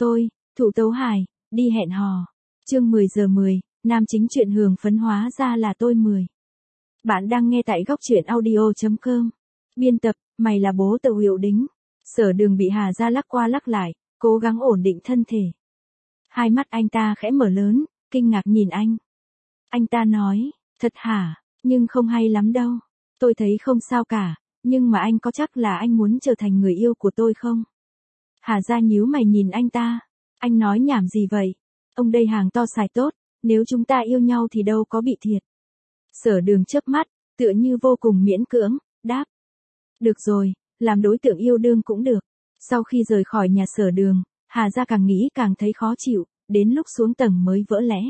tôi, Thụ Tấu Hài, đi hẹn hò. Chương 10:10, nam chính truyện hưởng phấn hóa ra là tôi 10. Bạn đang nghe tại góc truyện audio.com. Biên tập, mày là bố Tàu Hiệu Đính. Sở Đường bị Hà Gia lắc qua lắc lại, cố gắng ổn định thân thể. Hai mắt anh ta khẽ mở lớn, kinh ngạc nhìn anh. Anh ta nói, thật hả, nhưng không hay lắm đâu. Tôi thấy không sao cả, nhưng mà anh có chắc là anh muốn trở thành người yêu của tôi không? Hà Gia nhíu mày nhìn anh ta. Anh nói nhảm gì vậy? Ông đây hàng to xài tốt, nếu chúng ta yêu nhau thì đâu có bị thiệt. Sở Đường chớp mắt, tựa như vô cùng miễn cưỡng, đáp. Được rồi, làm đối tượng yêu đương cũng được. Sau khi rời khỏi nhà Sở Đường, Hà Gia càng nghĩ càng thấy khó chịu, đến lúc xuống tầng mới vỡ lẽ.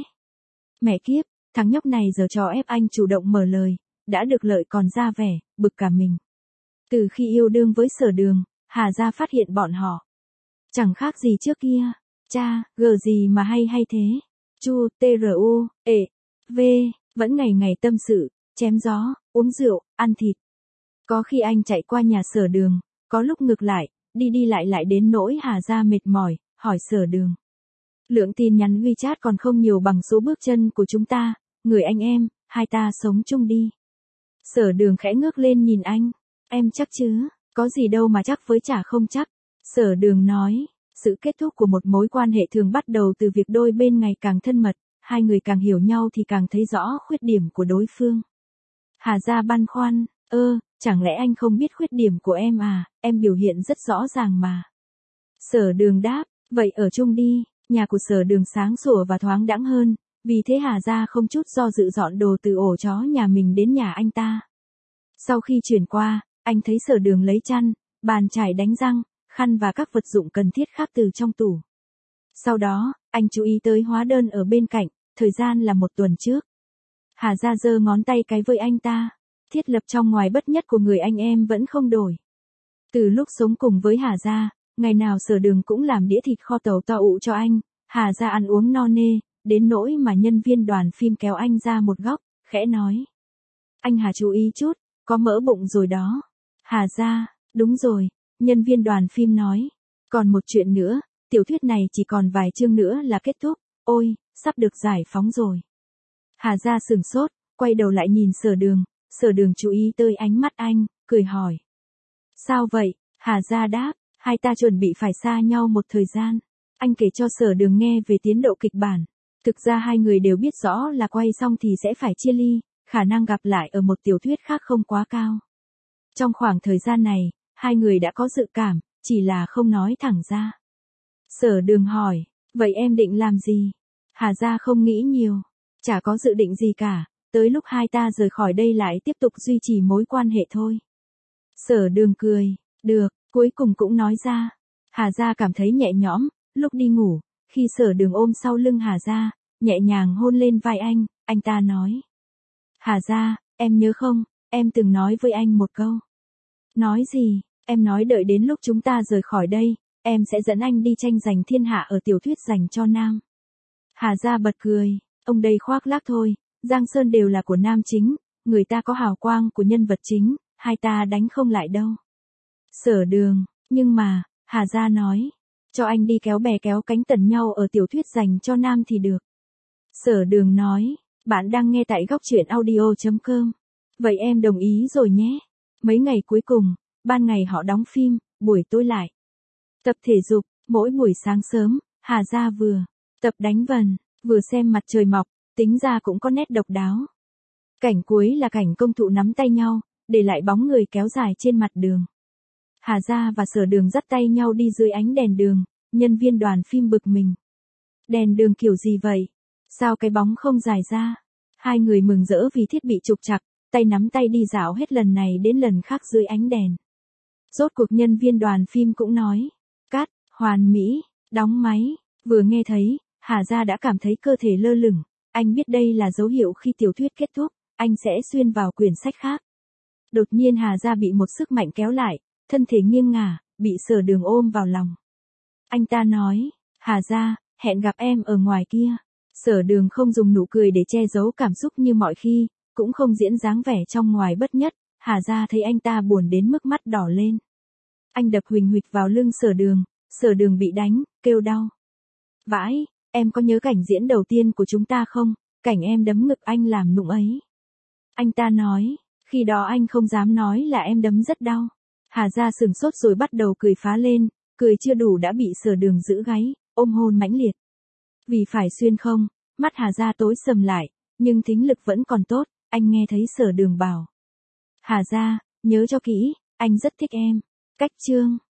Mẹ kiếp, thằng nhóc này giờ cho ép anh chủ động mở lời, đã được lợi còn ra vẻ, bực cả mình. Từ khi yêu đương với Sở Đường, Hà Gia phát hiện bọn họ chẳng khác gì trước kia. Cha, gờ gì mà hay thế. Chu, TRU, V, vẫn ngày ngày tâm sự, chém gió, uống rượu, ăn thịt. Có khi anh chạy qua nhà Sở Đường, có lúc ngược lại, đi lại đến nỗi Hà Gia mệt mỏi, hỏi Sở Đường. Lượng tin nhắn WeChat còn không nhiều bằng số bước chân của chúng ta, người anh em, hai ta sống chung đi. Sở Đường khẽ ngước lên nhìn anh. Em chắc chứ, có gì đâu mà chắc với chả không chắc. Sở Đường nói, sự kết thúc của một mối quan hệ thường bắt đầu từ việc đôi bên ngày càng thân mật, hai người càng hiểu nhau thì càng thấy rõ khuyết điểm của đối phương. Hà Gia băn khoăn, chẳng lẽ anh không biết khuyết điểm của em à, em biểu hiện rất rõ ràng mà. Sở Đường đáp, vậy ở chung đi. Nhà của Sở Đường sáng sủa và thoáng đãng hơn, vì thế Hà Gia không chút do dự dọn đồ từ ổ chó nhà mình đến nhà anh ta. Sau khi chuyển qua, anh thấy Sở Đường lấy chăn, bàn chải đánh răng, khăn và các vật dụng cần thiết khác từ trong tủ. Sau đó, anh chú ý tới hóa đơn ở bên cạnh, thời gian là 1 tuần trước. Hà Gia giơ ngón tay cái với anh ta. Thiết lập trong ngoài bất nhất của người anh em vẫn không đổi. Từ lúc sống cùng với Hà Gia, ngày nào Sở Đường cũng làm đĩa thịt kho tàu to ụ cho anh. Hà Gia ăn uống no nê, đến nỗi mà nhân viên đoàn phim kéo anh ra một góc, khẽ nói. Anh Hà chú ý chút, có mỡ bụng rồi đó. Hà Gia, đúng rồi, nhân viên đoàn phim nói. Còn một chuyện nữa, tiểu thuyết này chỉ còn vài chương nữa là kết thúc, ôi, sắp được giải phóng rồi. Hà Gia sửng sốt, quay đầu lại nhìn Sở Đường, Sở Đường chú ý tới ánh mắt anh, cười hỏi. Sao vậy? Hà Gia đáp, hai ta chuẩn bị phải xa nhau một thời gian. Anh kể cho Sở Đường nghe về tiến độ kịch bản. Thực ra hai người đều biết rõ là quay xong thì sẽ phải chia ly, khả năng gặp lại ở một tiểu thuyết khác không quá cao. Trong khoảng thời gian này, hai người đã có dự cảm, chỉ là không nói thẳng ra. Sở Đường hỏi, vậy em định làm gì? Hà Gia không nghĩ nhiều, chả có dự định gì cả, tới lúc hai ta rời khỏi đây lại tiếp tục duy trì mối quan hệ thôi. Sở Đường cười, được, cuối cùng cũng nói ra. Hà Gia cảm thấy nhẹ nhõm, lúc đi ngủ, khi Sở Đường ôm sau lưng Hà Gia, nhẹ nhàng hôn lên vai anh ta nói. Hà Gia, em nhớ không, em từng nói với anh một câu. Nói gì? Em nói đợi đến lúc chúng ta rời khỏi đây, em sẽ dẫn anh đi tranh giành thiên hạ ở tiểu thuyết dành cho nam. Hà Gia bật cười, ông đây khoác lác thôi, Giang Sơn đều là của nam chính, người ta có hào quang của nhân vật chính, hai ta đánh không lại đâu. Sở Đường, nhưng mà, Hà Gia nói, cho anh đi kéo bè kéo cánh tần nhau ở tiểu thuyết dành cho nam thì được. Sở Đường nói, bạn đang nghe tại góc truyện audio.com. Vậy em đồng ý rồi nhé. Mấy ngày cuối cùng, ban ngày họ đóng phim, buổi tối lại tập thể dục, mỗi buổi sáng sớm, Hà Gia vừa tập đánh vần, vừa xem mặt trời mọc, tính ra cũng có nét độc đáo. Cảnh cuối là cảnh công thụ nắm tay nhau, để lại bóng người kéo dài trên mặt đường. Hà Gia và Sở Đường dắt tay nhau đi dưới ánh đèn đường, nhân viên đoàn phim bực mình. Đèn đường kiểu gì vậy? Sao cái bóng không dài ra? Hai người mừng rỡ vì thiết bị trục trặc, tay nắm tay đi dạo hết lần này đến lần khác dưới ánh đèn. Rốt cuộc nhân viên đoàn phim cũng nói, cắt, hoàn mỹ, đóng máy. Vừa nghe thấy, Hà Gia đã cảm thấy cơ thể lơ lửng, anh biết đây là dấu hiệu khi tiểu thuyết kết thúc, anh sẽ xuyên vào quyển sách khác. Đột nhiên Hà Gia bị một sức mạnh kéo lại, thân thể nghiêng ngả, bị Sở Đường ôm vào lòng. Anh ta nói, Hà Gia, hẹn gặp em ở ngoài kia. Sở Đường không dùng nụ cười để che giấu cảm xúc như mọi khi, cũng không diễn dáng vẻ trong ngoài bất nhất. Hà Gia thấy anh ta buồn đến mức mắt đỏ lên. Anh đập huỳnh huỵch vào lưng Sở Đường bị đánh, kêu đau. Vãi, em có nhớ cảnh diễn đầu tiên của chúng ta không? Cảnh em đấm ngực anh làm nụng ấy. Anh ta nói, khi đó anh không dám nói là em đấm rất đau. Hà Gia sửng sốt rồi bắt đầu cười phá lên, cười chưa đủ đã bị Sở Đường giữ gáy, ôm hôn mãnh liệt. Vì phải xuyên không, mắt Hà Gia tối sầm lại, nhưng thính lực vẫn còn tốt, anh nghe thấy Sở Đường bảo. Hà Gia, nhớ cho kỹ, anh rất thích em. Cách chương